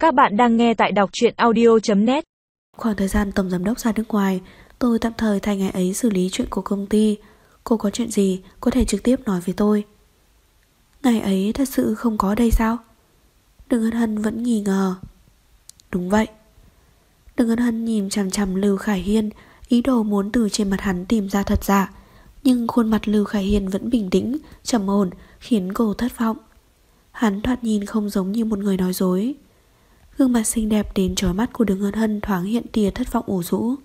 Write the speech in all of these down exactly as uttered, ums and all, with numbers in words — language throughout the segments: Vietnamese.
Các bạn đang nghe tại đọc truyện audio chấm net. Khoảng thời gian tổng giám đốc ra nước ngoài, tôi tạm thời thay ngày ấy xử lý chuyện của công ty. Cô có chuyện gì có thể trực tiếp nói với tôi. Ngày ấy thật sự không có đây sao? Đừng Hân Hân vẫn nghi ngờ. Đúng vậy. Đừng Hân Hân nhìn chằm chằm Lưu Khải Hiên, ý đồ muốn từ trên mặt hắn tìm ra thật giả. Nhưng khuôn mặt Lưu Khải Hiên vẫn bình tĩnh, trầm ổn, khiến cô thất vọng. Hắn thoạt nhìn không giống như một người nói dối. Gương mặt xinh đẹp đến chói mắt của Đường Hân Hân thoáng hiện tia thất vọng ủ rũ.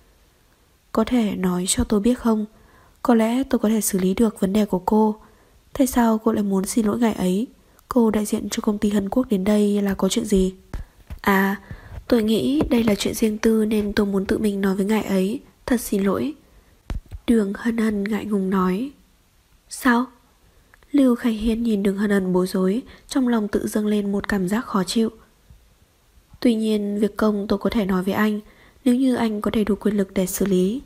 Có thể nói cho tôi biết không? Có lẽ tôi có thể xử lý được vấn đề của cô. Tại sao cô lại muốn xin lỗi ngày ấy? Cô đại diện cho công ty Hân Quốc đến đây là có chuyện gì? À, tôi nghĩ đây là chuyện riêng tư nên tôi muốn tự mình nói với ngài ấy. Thật xin lỗi. Đường Hân Hân ngại ngùng nói. Sao? Lưu Khải Hiên nhìn Đường Hân Hân bối rối, trong lòng tự dâng lên một cảm giác khó chịu. Tuy nhiên việc công tôi có thể nói với anh, nếu như anh có đầy đủ quyền lực để xử lý.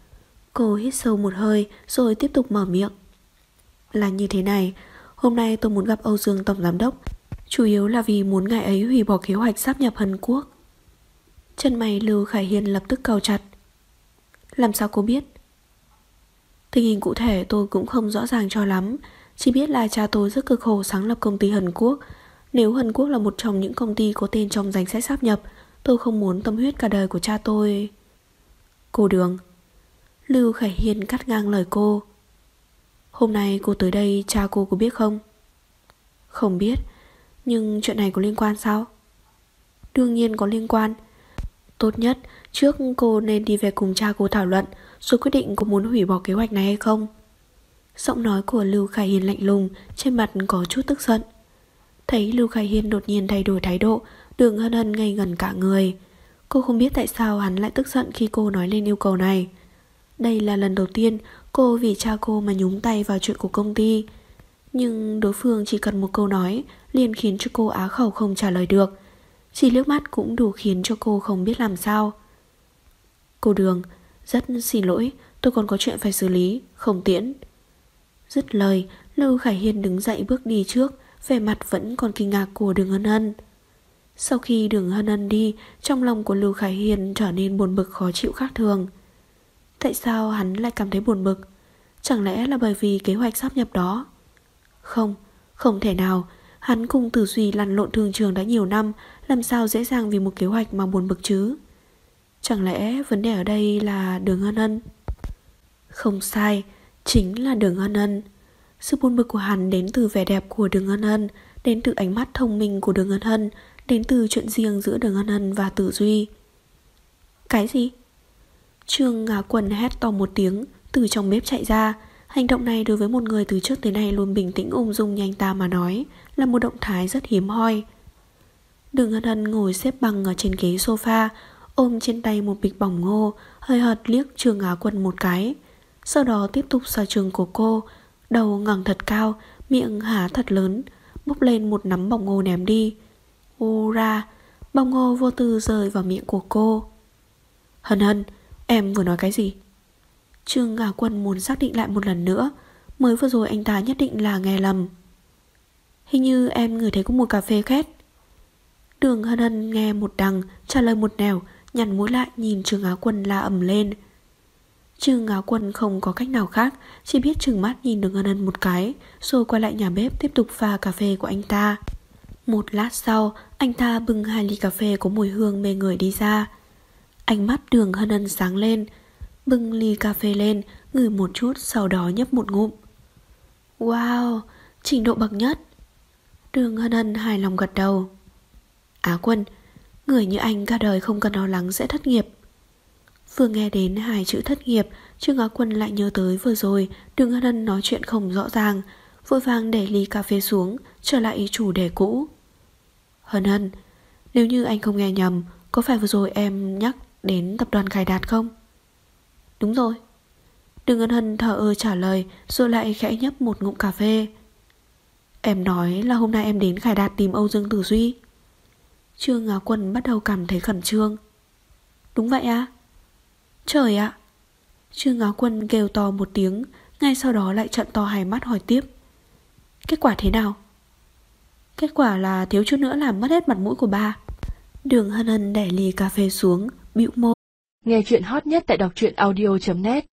Cô hít sâu một hơi rồi tiếp tục mở miệng. Là như thế này, hôm nay tôi muốn gặp Âu Dương Tổng Giám Đốc, chủ yếu là vì muốn ngài ấy hủy bỏ kế hoạch sáp nhập Hân Quốc. Chân mày Lưu Khải Hiên lập tức cau chặt. Làm sao cô biết? Tình hình cụ thể tôi cũng không rõ ràng cho lắm, chỉ biết là cha tôi rất cực khổ sáng lập công ty Hân Quốc. Nếu Hân Quốc là một trong những công ty có tên trong danh sách sáp nhập, tôi không muốn tâm huyết cả đời của cha tôi. Cô Đường. Lưu Khải Hiên cắt ngang lời cô. Hôm nay cô tới đây cha cô có biết không? Không biết. Nhưng chuyện này có liên quan sao? Đương nhiên có liên quan. Tốt nhất trước cô nên đi về cùng cha cô thảo luận, rồi quyết định có muốn hủy bỏ kế hoạch này hay không. Giọng nói của Lưu Khải Hiên lạnh lùng, trên mặt có chút tức giận. Thấy Lưu Khải Hiên đột nhiên thay đổi thái độ, Đường Hân Hân ngây ngẩn cả người. Cô không biết tại sao hắn lại tức giận khi cô nói lên yêu cầu này. Đây là lần đầu tiên cô vì cha cô mà nhúng tay vào chuyện của công ty. Nhưng đối phương chỉ cần một câu nói liền khiến cho cô á khẩu không trả lời được. Chỉ liếc mắt cũng đủ khiến cho cô không biết làm sao. Cô Đường, rất xin lỗi, tôi còn có chuyện phải xử lý, không tiễn. Dứt lời, Lưu Khải Hiên đứng dậy bước đi trước, vẻ mặt vẫn còn kinh ngạc của Đường Hân Hân. Sau khi Đường Hân Hân đi, trong lòng của Lưu Khải Hiên trở nên buồn bực khó chịu khác thường. Tại sao hắn lại cảm thấy buồn bực? Chẳng lẽ là bởi vì kế hoạch sáp nhập đó? Không, không thể nào. Hắn cùng Tử Duy lăn lộn thương trường đã nhiều năm, làm sao dễ dàng vì một kế hoạch mà buồn bực chứ? Chẳng lẽ vấn đề ở đây là Đường Hân Hân? Không sai, chính là Đường Hân Hân. Sự buồn bực của hắn đến từ vẻ đẹp của Đường Hân Hân, đến từ ánh mắt thông minh của Đường Hân Hân, đến từ chuyện riêng giữa Đường Hân Hân và Tử Duy. Cái gì? Trương Ngá Quân hét to một tiếng, từ trong bếp chạy ra. Hành động này đối với một người từ trước tới nay luôn bình tĩnh ung dung như anh ta mà nói là một động thái rất hiếm hoi. Đường Hân Hân ngồi xếp bằng ở trên ghế sofa, ôm trên tay một bịch bỏng ngô, hơi hợt liếc Trương Ngá Quân một cái. Sau đó tiếp tục sờ trường của cô, đầu ngẩng thật cao, miệng há thật lớn, bốc lên một nắm bỏng ngô ném đi. Ô ra, bỏng ngô vô tư rơi vào miệng của cô. Hân Hân, em vừa nói cái gì? Trương Ngá Quân muốn xác định lại một lần nữa. Mới vừa rồi anh ta nhất định là nghe lầm. Hình như em ngửi thấy có mùi cà phê khét. Đường Hân Hân nghe một đằng, trả lời một nẻo, nhăn mũi lại nhìn Trương Ngá Quân la ầm lên. Trương Ngá Quân không có cách nào khác, chỉ biết trừng mắt nhìn Đường Hân Hân một cái, rồi quay lại nhà bếp tiếp tục pha cà phê của anh ta. Một lát sau, anh ta bưng hai ly cà phê có mùi hương mê người đi ra. Ánh mắt Đường Hân Hân sáng lên, bưng ly cà phê lên, ngửi một chút, sau đó nhấp một ngụm. Wow, trình độ bậc nhất. Đường Hân Hân hài lòng gật đầu. Á Quân, người như anh cả đời không cần lo lắng sẽ thất nghiệp. Vừa nghe đến hai chữ thất nghiệp, Trương Á Quân lại nhớ tới vừa rồi Đường Hân Hân nói chuyện không rõ ràng, vội vàng để ly cà phê xuống, trở lại chủ đề cũ. Hân Hân, nếu như anh không nghe nhầm, có phải vừa rồi em nhắc đến tập đoàn Khải Đạt không? Đúng rồi. Đường Hân Hân thở ơ trả lời, rồi lại khẽ nhấp một ngụm cà phê. Em nói là hôm nay em đến Khải Đạt tìm Âu Dương Tử Duy. Trương Á Quân bắt đầu cảm thấy khẩn trương. Đúng vậy à? Trời ạ! Trương Á Quân kêu to một tiếng, ngay sau đó lại trợn to hai mắt hỏi tiếp. Kết quả thế nào? Kết quả là thiếu chút nữa làm mất hết mặt mũi của ba. Đường Hân Hân đẻ ly cà phê xuống, bĩu môi. Nghe chuyện hot nhất tại đọc truyện audio chấm net